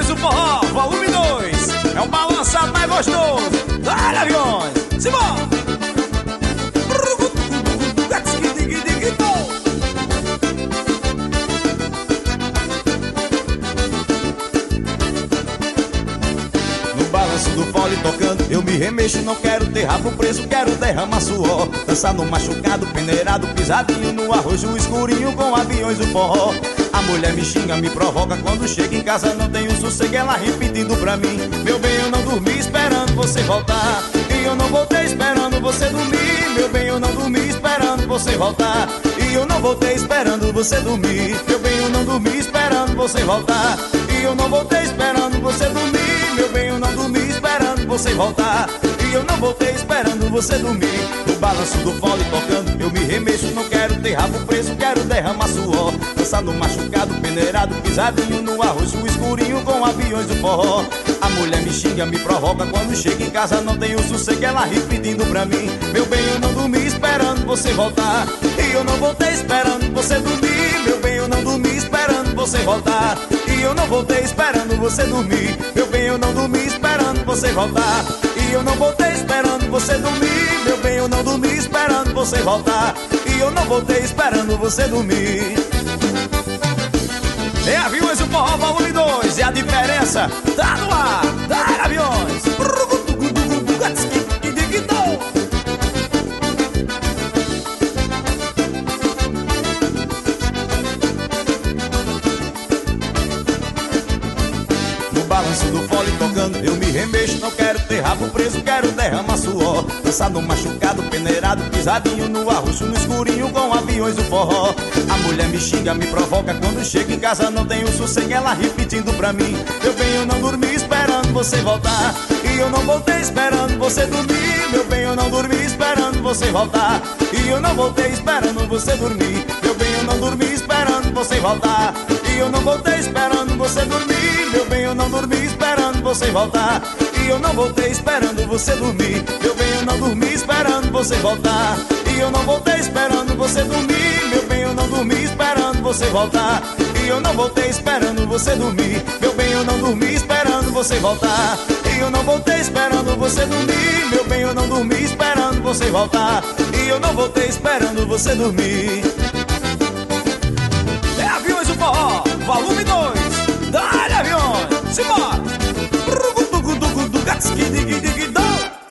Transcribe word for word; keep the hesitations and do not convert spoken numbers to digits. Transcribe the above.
Aviões, o forró, volume dois. É o balançado mais gostoso. Dá-lhe, aviões, simbora! Do fole tocando, eu me remexo, não quero ter rabo preso, quero derramar suor. Dançar no machucado, peneirado, pisadinho no arrojo escurinho com aviões do forró. A mulher me xinga, me provoca, quando chega em casa não tenho sossego, ela repetindo pra mim: meu bem, eu não dormi esperando você voltar, e eu não voltei esperando você dormir. Meu bem, eu não dormi esperando você voltar, e eu não voltei esperando você dormir. Meu bem, eu não dormi esperando você voltar, e eu não voltei esperando você dormir. Meu bem, eu não dormi esperando você voltar, e eu não voltei esperando você dormir. No balanço do fole tocando, eu me remexo, não quero ter rabo preso, quero derramar suor. Dançar no machucado, peneirado, pisadinho no arroz escurinho com aviões do forró. A mulher me xinga, me provoca, quando chega em casa não tenho sossego, ela ri pedindo pra mim: meu bem, eu não dormi esperando você voltar, e eu não voltei esperando você dormir. Meu bem, eu não dormi esperando você voltar, e eu não voltei esperando você dormir. Meu bem, eu não dormi esperando você voltar, e eu não voltei esperando você dormir. Meu bem, eu não dormi esperando você voltar, e eu não voltei esperando você dormir. É Aviões, o forró, volume dois, e a diferença tá no ar. Dá, aviões. Balanço do fole tocando, eu me remexo, não quero ter rabo preso, quero derramar suor. Dançar no machucado, peneirado, pisadinho no arroxo, no escurinho com aviões do forró. A mulher me xinga, me provoca, quando chega em casa não tenho sossego, ela repetindo pra mim: meu bem, eu não dormi esperando você voltar, e eu não voltei esperando você dormir. Meu bem, eu não dormi esperando você voltar, e eu não voltei esperando você dormir. Meu bem, eu não dormi esperando você voltar, e eu não voltei esperando você dormir. Meu bem, eu não dormi esperando você voltar, e eu não voltei esperando você dormir. Meu bem, eu não dormi esperando você voltar, e eu não voltei esperando você dormir. Meu bem, eu não dormi esperando você voltar, e eu não voltei esperando você dormir. Meu bem, eu não dormi esperando você voltar, e eu não voltei esperando você dormir. Meu bem, eu não dormi esperando você voltar, e eu não voltei esperando você dormir. É Aviões, o forró, volume dois. Dá-lhe, aviões, simbora!